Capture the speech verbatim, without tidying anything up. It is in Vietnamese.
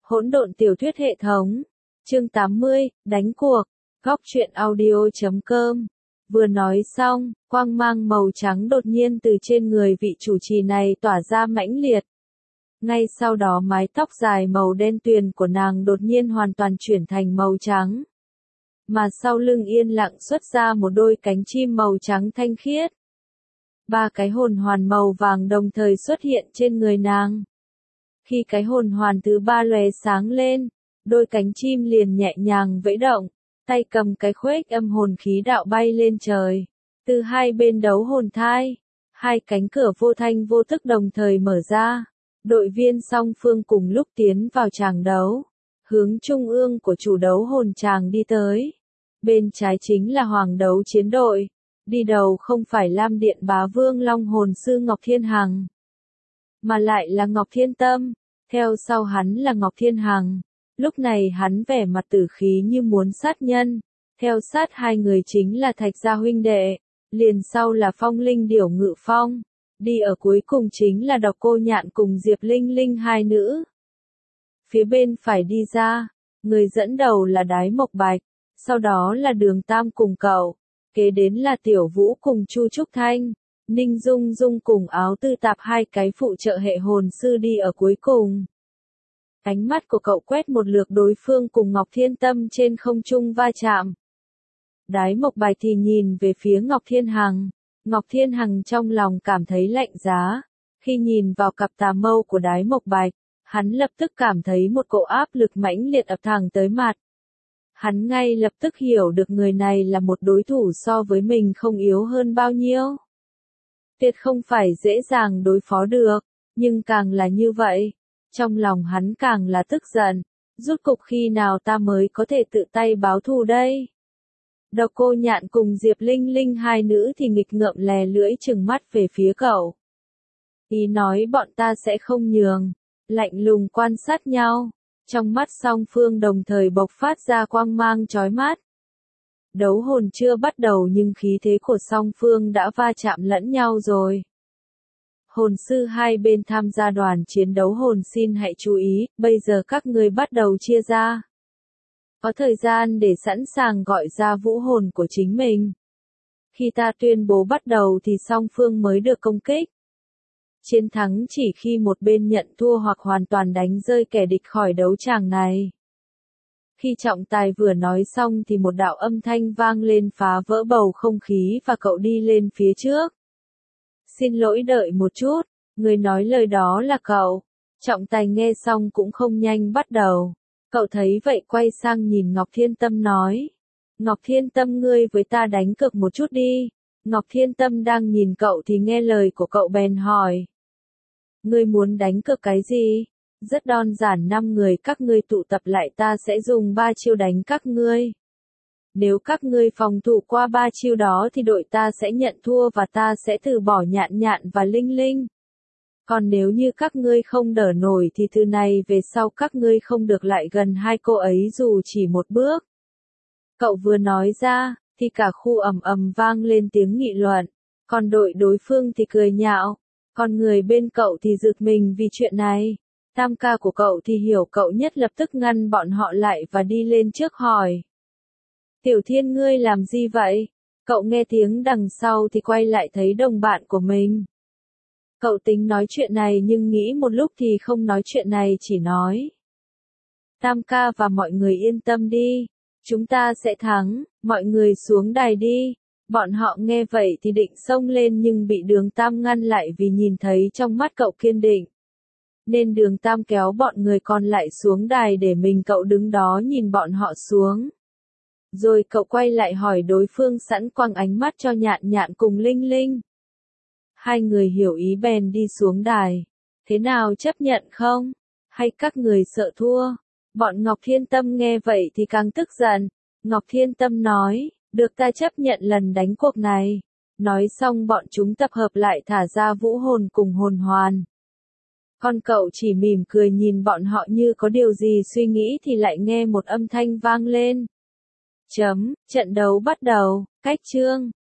Hỗn độn tiểu thuyết hệ thống. Chương tám mươi, đánh cuộc. Góc truyện audio chấm com. Vừa nói xong, quang mang màu trắng đột nhiên từ trên người vị chủ trì này tỏa ra mãnh liệt. Ngay sau đó mái tóc dài màu đen tuyền của nàng đột nhiên hoàn toàn chuyển thành màu trắng. Mà sau lưng yên lặng xuất ra một đôi cánh chim màu trắng thanh khiết. Ba cái hồn hoàn màu vàng đồng thời xuất hiện trên người nàng. Khi cái hồn hoàn thứ ba lóe sáng lên, đôi cánh chim liền nhẹ nhàng vẫy động, tay cầm cái khuếch âm hồn khí đạo bay lên trời. Từ hai bên đấu hồn thai, hai cánh cửa vô thanh vô tức đồng thời mở ra. Đội viên song phương cùng lúc tiến vào tràng đấu, hướng trung ương của chủ đấu hồn tràng đi tới. Bên trái chính là hoàng đấu chiến đội, đi đầu không phải Lam Điện Bá Vương Long hồn sư Ngọc Thiên Hằng, mà lại là Ngọc Thiên Tâm, theo sau hắn là Ngọc Thiên Hằng. Lúc này hắn vẻ mặt tử khí như muốn sát nhân, theo sát hai người chính là Thạch Gia huynh đệ, liền sau là Phong Linh Điểu Ngự Phong, đi ở cuối cùng chính là Độc Cô Nhạn cùng Diệp Linh Linh hai nữ. Phía bên phải đi ra, người dẫn đầu là Đái Mộc Bạch, sau đó là Đường Tam cùng cậu, kế đến là Tiểu Vũ cùng Chu Trúc Thanh, Ninh Dung Dung cùng Áo Tư Tạp hai cái phụ trợ hệ hồn sư đi ở cuối cùng. Ánh mắt của cậu quét một lượt đối phương cùng Ngọc Thiên Tâm trên không trung va chạm. Đái Mộc Bạch thì nhìn về phía Ngọc Thiên Hằng. Ngọc Thiên Hằng trong lòng cảm thấy lạnh giá. Khi nhìn vào cặp tà mâu của Đái Mộc Bạch, hắn lập tức cảm thấy một cỗ áp lực mãnh liệt ập thẳng tới mặt. Hắn ngay lập tức hiểu được người này là một đối thủ so với mình không yếu hơn bao nhiêu. Tuyệt không phải dễ dàng đối phó được, nhưng càng là như vậy, trong lòng hắn càng là tức giận. Rốt cục khi nào ta mới có thể tự tay báo thù đây? Độc Cô Nhạn cùng Diệp Linh Linh hai nữ thì nghịch ngợm lè lưỡi trừng mắt về phía cậu. Ý nói bọn ta sẽ không nhường, lạnh lùng quan sát nhau. Trong mắt song phương đồng thời bộc phát ra quang mang chói mắt. Đấu hồn chưa bắt đầu nhưng khí thế của song phương đã va chạm lẫn nhau rồi. Hồn sư hai bên tham gia đoàn chiến đấu hồn xin hãy chú ý, bây giờ các ngươi bắt đầu chia ra. Có thời gian để sẵn sàng gọi ra vũ hồn của chính mình. Khi ta tuyên bố bắt đầu thì song phương mới được công kích. Chiến thắng chỉ khi một bên nhận thua hoặc hoàn toàn đánh rơi kẻ địch khỏi đấu tràng này. Khi trọng tài vừa nói xong thì một đạo âm thanh vang lên phá vỡ bầu không khí và cậu đi lên phía trước. Xin lỗi đợi một chút, người nói lời đó là cậu. Trọng tài nghe xong cũng không nhanh bắt đầu. Cậu thấy vậy quay sang nhìn Ngọc Thiên Tâm nói. Ngọc Thiên Tâm ngươi với ta đánh cược một chút đi. Ngọc Thiên Tâm đang nhìn cậu thì nghe lời của cậu bèn hỏi. Ngươi muốn đánh cược cái gì? Rất đơn giản, năm người các ngươi tụ tập lại ta sẽ dùng ba chiêu đánh các ngươi. Nếu các ngươi phòng thủ qua ba chiêu đó thì đội ta sẽ nhận thua và ta sẽ từ bỏ Nhạn Nhạn và Linh Linh. Còn nếu như các ngươi không đỡ nổi thì từ này về sau các ngươi không được lại gần hai cô ấy dù chỉ một bước. Cậu vừa nói ra, thì cả khu ầm ầm vang lên tiếng nghị luận, còn đội đối phương thì cười nhạo, còn người bên cậu thì giật mình vì chuyện này. Tam ca của cậu thì hiểu cậu nhất lập tức ngăn bọn họ lại và đi lên trước hỏi. Tiểu Thiên ngươi làm gì vậy? Cậu nghe tiếng đằng sau thì quay lại thấy đồng bạn của mình. Cậu tính nói chuyện này nhưng nghĩ một lúc thì không nói chuyện này, chỉ nói. Tam ca và mọi người yên tâm đi. Chúng ta sẽ thắng, mọi người xuống đài đi. Bọn họ nghe vậy thì định xông lên nhưng bị Đường Tam ngăn lại vì nhìn thấy trong mắt cậu kiên định. Nên Đường Tam kéo bọn người còn lại xuống đài để mình cậu đứng đó nhìn bọn họ xuống. Rồi cậu quay lại hỏi đối phương sẵn quăng ánh mắt cho Nhạn Nhạn cùng Linh Linh. Hai người hiểu ý bèn đi xuống đài. Thế nào, chấp nhận không? Hay các người sợ thua? Bọn Ngọc Thiên Tâm nghe vậy thì càng tức giận. Ngọc Thiên Tâm nói, được ta chấp nhận lần đánh cuộc này. Nói xong bọn chúng tập hợp lại thả ra vũ hồn cùng hồn hoàn. Còn cậu chỉ mỉm cười nhìn bọn họ như có điều gì suy nghĩ thì lại nghe một âm thanh vang lên. Chấm, trận đấu bắt đầu, cách chương.